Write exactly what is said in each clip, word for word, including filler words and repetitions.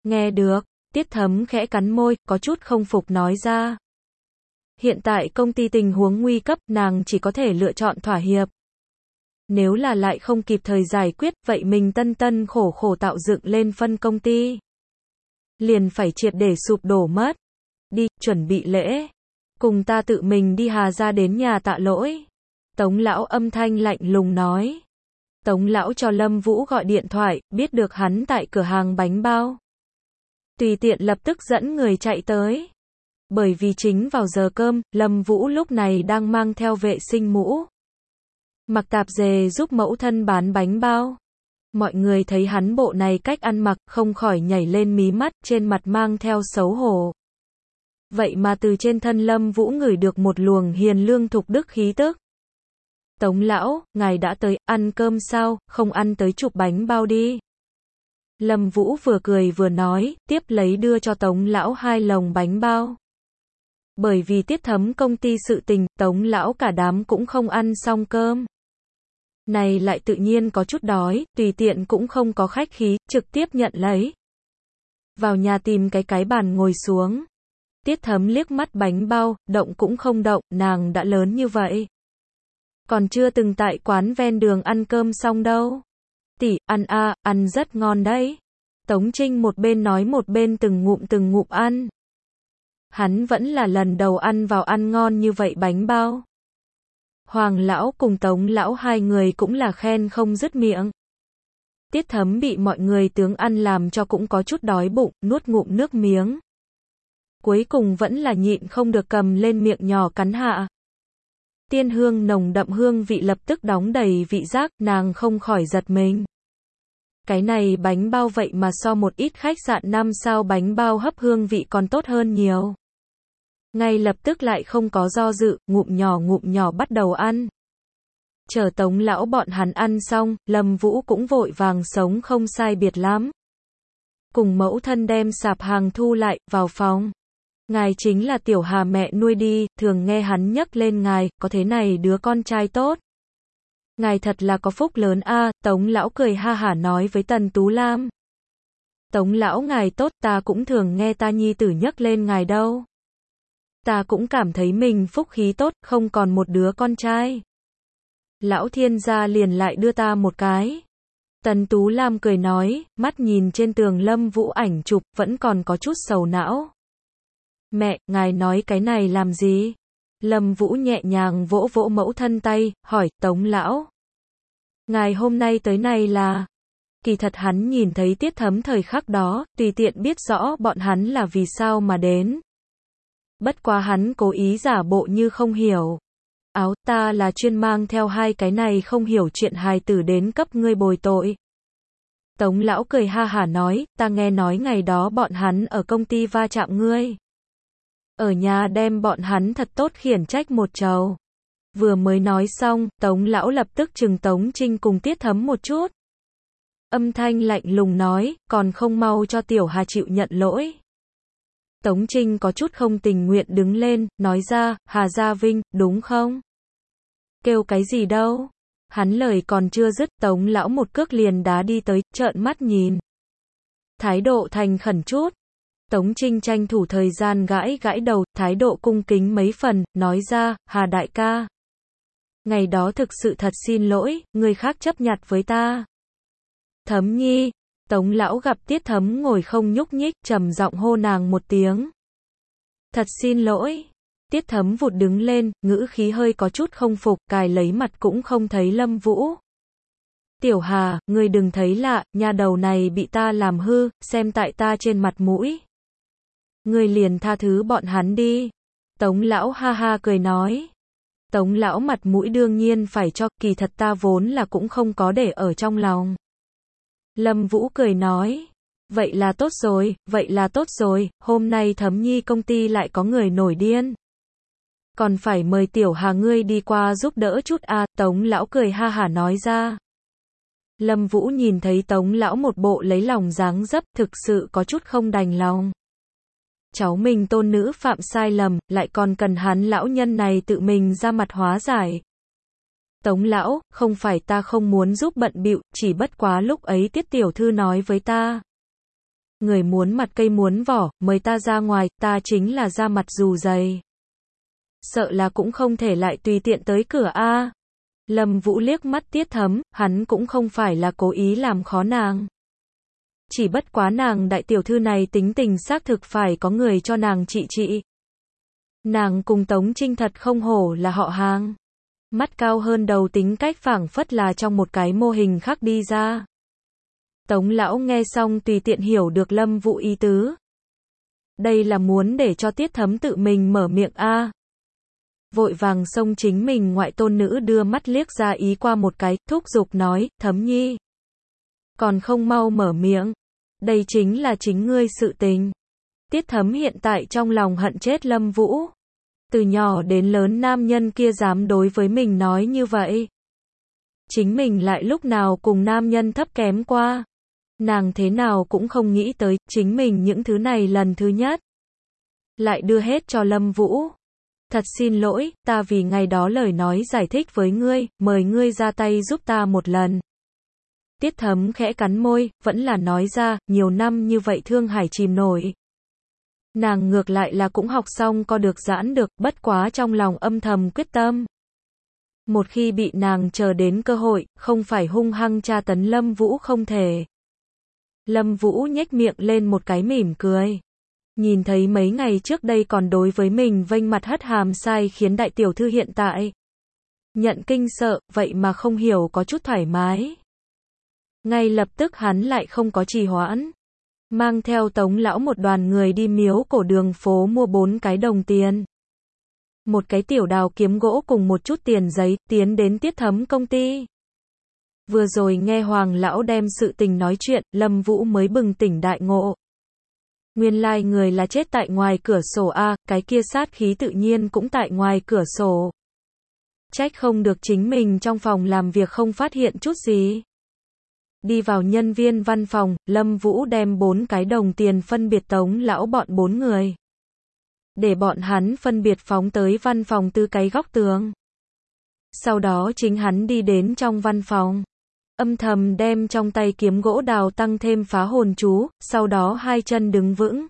Nghe được, Tiết Thấm khẽ cắn môi, có chút không phục nói ra. Hiện tại công ty tình huống nguy cấp, nàng chỉ có thể lựa chọn thỏa hiệp. Nếu là lại không kịp thời giải quyết, vậy mình tân tân khổ khổ tạo dựng lên phân công ty. Liền phải triệt để sụp đổ mất. Đi, chuẩn bị lễ. Cùng ta tự mình đi Hà ra đến nhà tạ lỗi. Tống lão âm thanh lạnh lùng nói. Tống lão cho Lâm Vũ gọi điện thoại, biết được hắn tại cửa hàng bánh bao. Tùy tiện lập tức dẫn người chạy tới. Bởi vì chính vào giờ cơm, Lâm Vũ lúc này đang mang theo vệ sinh mũ. Mặc tạp dề giúp mẫu thân bán bánh bao. Mọi người thấy hắn bộ này cách ăn mặc, không khỏi nhảy lên mí mắt, trên mặt mang theo xấu hổ. Vậy mà từ trên thân Lâm Vũ ngửi được một luồng hiền lương thục đức khí tức. Tống lão, ngài đã tới, ăn cơm sao, không ăn tới chụp bánh bao đi. Lâm Vũ vừa cười vừa nói, tiếp lấy đưa cho Tống lão hai lồng bánh bao. Bởi vì Tiết Thấm công ty sự tình, Tống lão cả đám cũng không ăn xong cơm. Này lại tự nhiên có chút đói, tùy tiện cũng không có khách khí, trực tiếp nhận lấy. Vào nhà tìm cái cái bàn ngồi xuống. Tiết Thấm liếc mắt bánh bao, động cũng không động, nàng đã lớn như vậy. Còn chưa từng tại quán ven đường ăn cơm xong đâu. Tỷ, ăn a, à, ăn rất ngon đấy. Tống Trinh một bên nói một bên từng ngụm từng ngụm ăn. Hắn vẫn là lần đầu ăn vào ăn ngon như vậy bánh bao. Hoàng lão cùng Tống lão hai người cũng là khen không dứt miệng. Tiết Thấm bị mọi người tướng ăn làm cho cũng có chút đói bụng, nuốt ngụm nước miếng. Cuối cùng vẫn là nhịn không được cầm lên miệng nhỏ cắn hạ. Tiên hương nồng đậm hương vị lập tức đóng đầy vị giác, nàng không khỏi giật mình. Cái này bánh bao vậy mà so một ít khách sạn năm sao bánh bao hấp hương vị còn tốt hơn nhiều. Ngay lập tức lại không có do dự, ngụm nhỏ ngụm nhỏ bắt đầu ăn. Chờ Tống lão bọn hắn ăn xong, Lâm Vũ cũng vội vàng sống không sai biệt lắm. Cùng mẫu thân đem sạp hàng thu lại, vào phòng. Ngài chính là Tiểu Hà mẹ nuôi đi, thường nghe hắn nhắc lên ngài, có thế này đứa con trai tốt. Ngài thật là có phúc lớn a, à, Tống lão cười ha hả nói với Tần Tú Lam. Tống lão ngài tốt, ta cũng thường nghe ta nhi tử nhắc lên ngài đâu. Ta cũng cảm thấy mình phúc khí tốt, không còn một đứa con trai. Lão thiên gia liền lại đưa ta một cái. Tần Tú Lam cười nói, mắt nhìn trên tường Lâm Vũ ảnh chụp, vẫn còn có chút sầu não. Mẹ, ngài nói cái này làm gì? Lâm Vũ nhẹ nhàng vỗ vỗ mẫu thân tay, hỏi, Tống lão. Ngài hôm nay tới này là... Kỳ thật hắn nhìn thấy Tiết Thấm thời khắc đó, tùy tiện biết rõ bọn hắn là vì sao mà đến. Bất quá hắn cố ý giả bộ như không hiểu. Áo, ta là chuyên mang theo hai cái này không hiểu chuyện hài tử đến cấp ngươi bồi tội. Tống lão cười ha hả nói, ta nghe nói ngày đó bọn hắn ở công ty va chạm ngươi. Ở nhà đem bọn hắn thật tốt khiển trách một trầu. Vừa mới nói xong, Tống lão lập tức trừng Tống Trinh cùng Tiết Thấm một chút. Âm thanh lạnh lùng nói, còn không mau cho Tiểu Hà chịu nhận lỗi. Tống Trinh có chút không tình nguyện đứng lên, nói ra, Hà Gia Vinh, đúng không? Kêu cái gì đâu? Hắn lời còn chưa dứt, Tống lão một cước liền đá đi tới, trợn mắt nhìn. Thái độ thành khẩn chút. Tống Trinh tranh thủ thời gian gãi gãi đầu, thái độ cung kính mấy phần, nói ra, Hà đại ca. Ngày đó thực sự thật xin lỗi, người khác chấp nhặt với ta. Thấm nhi. Tống lão gặp Tiết Thấm ngồi không nhúc nhích, trầm giọng hô nàng một tiếng. Thật xin lỗi. Tiết Thấm vụt đứng lên, ngữ khí hơi có chút không phục, cài lấy mặt cũng không thấy Lâm Vũ. Tiểu Hà, ngươi đừng thấy lạ, nhà đầu này bị ta làm hư, xem tại ta trên mặt mũi. Ngươi liền tha thứ bọn hắn đi. Tống lão ha ha cười nói. Tống lão mặt mũi đương nhiên phải cho, kỳ thật ta vốn là cũng không có để ở trong lòng. Lâm Vũ cười nói. Vậy là tốt rồi, vậy là tốt rồi, hôm nay Thấm nhi công ty lại có người nổi điên. Còn phải mời Tiểu Hà ngươi đi qua giúp đỡ chút à, Tống lão cười ha hả nói ra. Lâm Vũ nhìn thấy Tống lão một bộ lấy lòng dáng dấp, thực sự có chút không đành lòng. Cháu mình tôn nữ phạm sai lầm, lại còn cần hắn lão nhân này tự mình ra mặt hóa giải. Tống lão, không phải ta không muốn giúp bận bịu, chỉ bất quá lúc ấy Tiết tiểu thư nói với ta. Người muốn mặt cây muốn vỏ, mời ta ra ngoài, ta chính là ra mặt dù dày. Sợ là cũng không thể lại tùy tiện tới cửa a. Lâm Vũ liếc mắt Tiết Thấm, hắn cũng không phải là cố ý làm khó nàng. Chỉ bất quá nàng đại tiểu thư này tính tình xác thực phải có người cho nàng trị trị. Nàng cùng Tống Trinh thật không hổ là họ hàng. Mắt cao hơn đầu tính cách phảng phất là trong một cái mô hình khác đi ra. Tống lão nghe xong tùy tiện hiểu được Lâm Vũ ý tứ. Đây là muốn để cho Tiết Thấm tự mình mở miệng a. Vội vàng xông chính mình ngoại tôn nữ đưa mắt liếc ra ý qua một cái, thúc giục nói, Thấm nhi. Còn không mau mở miệng. Đây chính là chính ngươi sự tình. Tiết Thấm hiện tại trong lòng hận chết Lâm Vũ. Từ nhỏ đến lớn nam nhân kia dám đối với mình nói như vậy. Chính mình lại lúc nào cùng nam nhân thấp kém qua. Nàng thế nào cũng không nghĩ tới, chính mình những thứ này lần thứ nhất. Lại đưa hết cho Lâm Vũ. Thật xin lỗi, ta vì ngày đó lời nói giải thích với ngươi, mời ngươi ra tay giúp ta một lần. Tiết Thấm khẽ cắn môi, vẫn là nói ra, nhiều năm như vậy thương hải chìm nổi. Nàng ngược lại là cũng học xong có được giãn được, bất quá trong lòng âm thầm quyết tâm. Một khi bị nàng chờ đến cơ hội, không phải hung hăng tra tấn Lâm Vũ không thể. Lâm Vũ nhếch miệng lên một cái mỉm cười. Nhìn thấy mấy ngày trước đây còn đối với mình vênh mặt hất hàm sai khiến đại tiểu thư hiện tại nhận kinh sợ, vậy mà không hiểu có chút thoải mái. Ngay lập tức hắn lại không có trì hoãn. Mang theo Tống lão một đoàn người đi miếu cổ đường phố mua bốn cái đồng tiền. Một cái tiểu đào kiếm gỗ cùng một chút tiền giấy, tiến đến Tiết Thấm công ty. Vừa rồi nghe Hoàng lão đem sự tình nói chuyện, Lâm Vũ mới bừng tỉnh đại ngộ. Nguyên lai like người là chết tại ngoài cửa sổ a, cái kia sát khí tự nhiên cũng tại ngoài cửa sổ. Trách không được chính mình trong phòng làm việc không phát hiện chút gì. Đi vào nhân viên văn phòng, Lâm Vũ đem bốn cái đồng tiền phân biệt Tống lão bọn bốn người. Để bọn hắn phân biệt phóng tới văn phòng tư cái góc tường. Sau đó chính hắn đi đến trong văn phòng. Âm thầm đem trong tay kiếm gỗ đào tăng thêm phá hồn chú, sau đó hai chân đứng vững.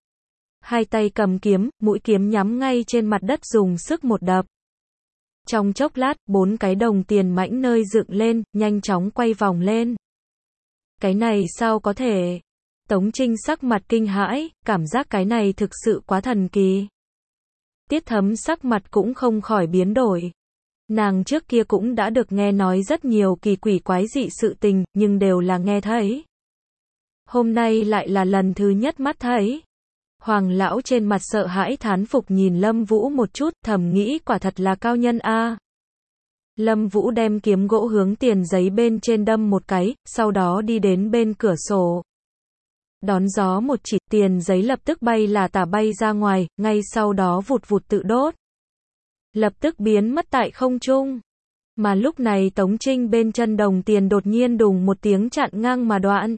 Hai tay cầm kiếm, mũi kiếm nhắm ngay trên mặt đất dùng sức một đập. Trong chốc lát, bốn cái đồng tiền mãnh nơi dựng lên, nhanh chóng quay vòng lên. Cái này sao có thể? Tống Trinh sắc mặt kinh hãi, cảm giác cái này thực sự quá thần kỳ. Tiết Thấm sắc mặt cũng không khỏi biến đổi. Nàng trước kia cũng đã được nghe nói rất nhiều kỳ quỷ quái dị sự tình, nhưng đều là nghe thấy. Hôm nay lại là lần thứ nhất mắt thấy. Hoàng lão trên mặt sợ hãi thán phục nhìn Lâm Vũ một chút, thầm nghĩ quả thật là cao nhân a. Lâm Vũ đem kiếm gỗ hướng tiền giấy bên trên đâm một cái, sau đó đi đến bên cửa sổ. Đón gió một chỉ, tiền giấy lập tức bay là tả bay ra ngoài, ngay sau đó vụt vụt tự đốt. Lập tức biến mất tại không trung. Mà lúc này Tống Trinh bên chân đồng tiền đột nhiên đùng một tiếng chặn ngang mà đoạn.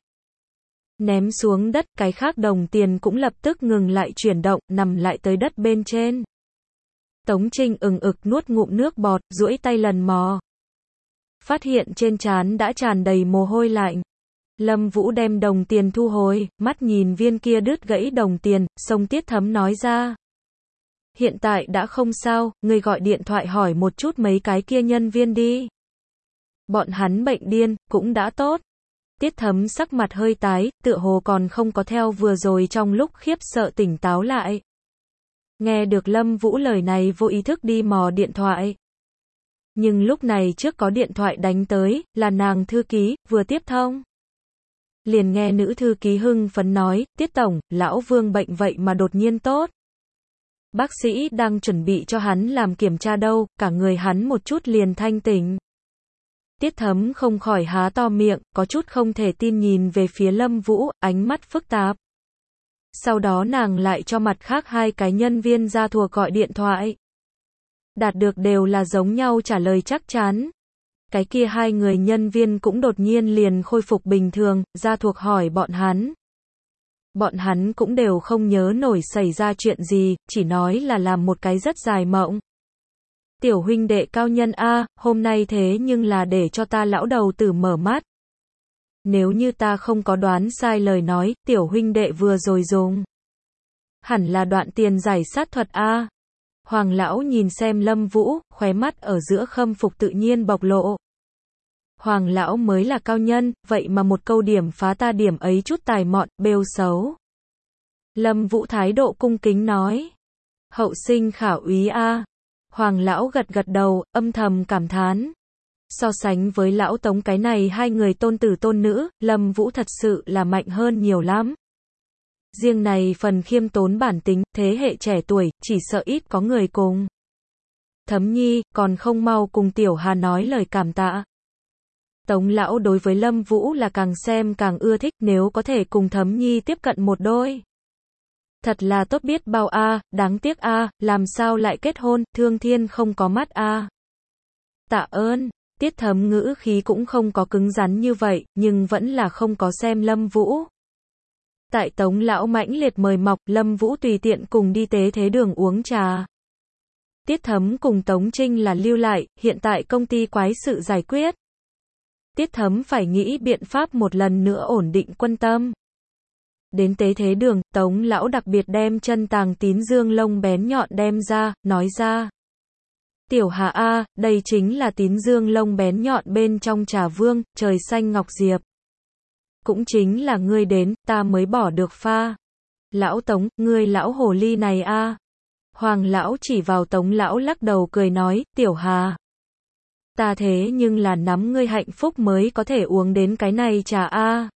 Ném xuống đất, cái khác đồng tiền cũng lập tức ngừng lại chuyển động, nằm lại tới đất bên trên. Tống Trinh ừng ực nuốt ngụm nước bọt, duỗi tay lần mò. Phát hiện trên trán đã tràn đầy mồ hôi lạnh. Lâm Vũ đem đồng tiền thu hồi, mắt nhìn viên kia đứt gãy đồng tiền, xông Tiết Thấm nói ra. Hiện tại đã không sao, ngươi gọi điện thoại hỏi một chút mấy cái kia nhân viên đi. Bọn hắn bệnh điên, cũng đã tốt. Tiết Thấm sắc mặt hơi tái, tựa hồ còn không có theo vừa rồi trong lúc khiếp sợ tỉnh táo lại. Nghe được Lâm Vũ lời này vô ý thức đi mò điện thoại. Nhưng lúc này trước có điện thoại đánh tới, là nàng thư ký, vừa tiếp thông. Liền nghe nữ thư ký hưng phấn nói, Tiết Tổng, lão Vương bệnh vậy mà đột nhiên tốt. Bác sĩ đang chuẩn bị cho hắn làm kiểm tra đâu, cả người hắn một chút liền thanh tỉnh. Tiết Thấm không khỏi há to miệng, có chút không thể tin nhìn về phía Lâm Vũ, ánh mắt phức tạp. Sau đó nàng lại cho mặt khác hai cái nhân viên gia thuộc gọi điện thoại. Đạt được đều là giống nhau trả lời chắc chắn. Cái kia hai người nhân viên cũng đột nhiên liền khôi phục bình thường, gia thuộc hỏi bọn hắn. Bọn hắn cũng đều không nhớ nổi xảy ra chuyện gì, chỉ nói là làm một cái rất dài mộng. Tiểu huynh đệ cao nhân a, hôm nay thế nhưng là để cho ta lão đầu tử mở mắt. Nếu như ta không có đoán sai lời nói, tiểu huynh đệ vừa rồi dùng. Hẳn là đoạn tiền giải sát thuật a. Hoàng lão nhìn xem Lâm Vũ, khóe mắt ở giữa khâm phục tự nhiên bộc lộ. Hoàng lão mới là cao nhân, vậy mà một câu điểm phá ta điểm ấy chút tài mọn, bêu xấu. Lâm Vũ thái độ cung kính nói. Hậu sinh khảo úy a. Hoàng lão gật gật đầu, âm thầm cảm thán. So sánh với lão Tống cái này hai người tôn tử tôn nữ, Lâm Vũ thật sự là mạnh hơn nhiều lắm. Riêng này phần khiêm tốn bản tính, thế hệ trẻ tuổi, chỉ sợ ít có người cùng. Thấm Nhi, còn không mau cùng Tiểu Hà nói lời cảm tạ. Tống lão đối với Lâm Vũ là càng xem càng ưa thích, nếu có thể cùng Thấm Nhi tiếp cận một đôi. Thật là tốt biết bao a, đáng tiếc a, làm sao lại kết hôn, thương thiên không có mắt a. Tạ ơn, Tiết Thấm ngữ khí cũng không có cứng rắn như vậy, nhưng vẫn là không có xem Lâm Vũ. Tại Tống lão mãnh liệt mời mọc, Lâm Vũ tùy tiện cùng đi tế thế đường uống trà. Tiết Thấm cùng Tống Trinh là lưu lại, hiện tại công ty quái sự giải quyết. Tiết Thấm phải nghĩ biện pháp một lần nữa ổn định quân tâm. Đến tế thế đường, Tống lão đặc biệt đem chân tàng tín dương lông bén nhọn đem ra, nói ra. Tiểu Hà a, đây chính là tín dương lông bén nhọn bên trong trà vương, trời xanh ngọc diệp. Cũng chính là ngươi đến, ta mới bỏ được pha. Lão Tống, ngươi lão hồ ly này a. Hoàng lão chỉ vào Tống lão lắc đầu cười nói, Tiểu Hà. Ta thế nhưng là nắm ngươi hạnh phúc mới có thể uống đến cái này trà a.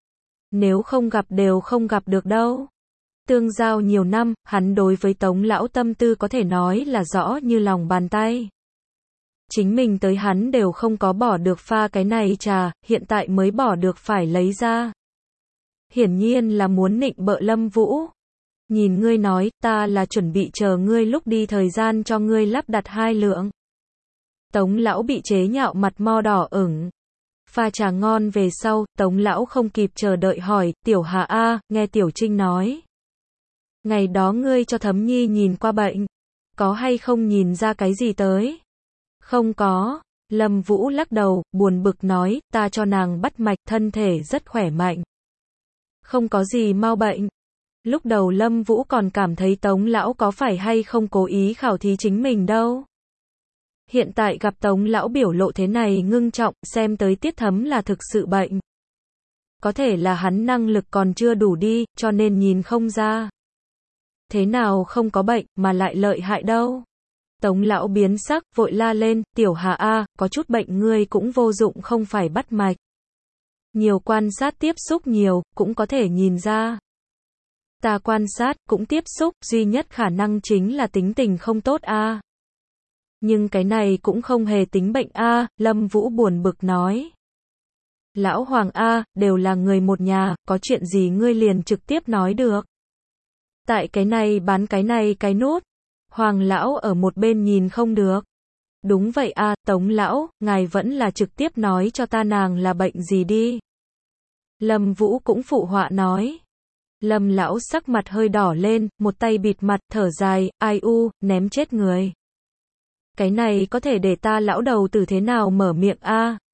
Nếu không gặp đều không gặp được đâu. Tương giao nhiều năm, hắn đối với Tống lão tâm tư có thể nói là rõ như lòng bàn tay. Chính mình tới hắn đều không có bỏ được pha cái này trà, hiện tại mới bỏ được phải lấy ra. Hiển nhiên là muốn nịnh bợ Lâm Vũ. Nhìn ngươi nói, ta là chuẩn bị chờ ngươi lúc đi thời gian cho ngươi lắp đặt hai lượng. Tống lão bị chế nhạo mặt mo đỏ ửng. Pha trà ngon về sau, Tống lão không kịp chờ đợi hỏi, Tiểu Hà a, nghe Tiểu Trinh nói. Ngày đó ngươi cho Thấm Nhi nhìn qua bệnh. Có hay không nhìn ra cái gì tới? Không có. Lâm Vũ lắc đầu, buồn bực nói, ta cho nàng bắt mạch, thân thể rất khỏe mạnh. Không có gì mau bệnh. Lúc đầu Lâm Vũ còn cảm thấy Tống lão có phải hay không cố ý khảo thí chính mình đâu. Hiện tại gặp Tống lão biểu lộ thế này ngưng trọng, xem tới Tiết Thấm là thực sự bệnh. Có thể là hắn năng lực còn chưa đủ đi, cho nên nhìn không ra. Thế nào không có bệnh, mà lại lợi hại đâu. Tống lão biến sắc, vội la lên, Tiểu Hà a, có chút bệnh ngươi cũng vô dụng không phải bắt mạch. Nhiều quan sát tiếp xúc nhiều, cũng có thể nhìn ra. Ta quan sát, cũng tiếp xúc, duy nhất khả năng chính là tính tình không tốt a. Nhưng cái này cũng không hề tính bệnh a, Lâm Vũ buồn bực nói. Lão Hoàng a, đều là người một nhà, có chuyện gì ngươi liền trực tiếp nói được. Tại cái này bán cái này cái nốt. Hoàng lão ở một bên nhìn không được. Đúng vậy a, Tống lão, ngài vẫn là trực tiếp nói cho ta nàng là bệnh gì đi. Lâm Vũ cũng phụ họa nói. Lâm lão sắc mặt hơi đỏ lên, một tay bịt mặt, thở dài, ai u, ném chết người. Cái này có thể để ta lão đầu tử thế nào mở miệng a?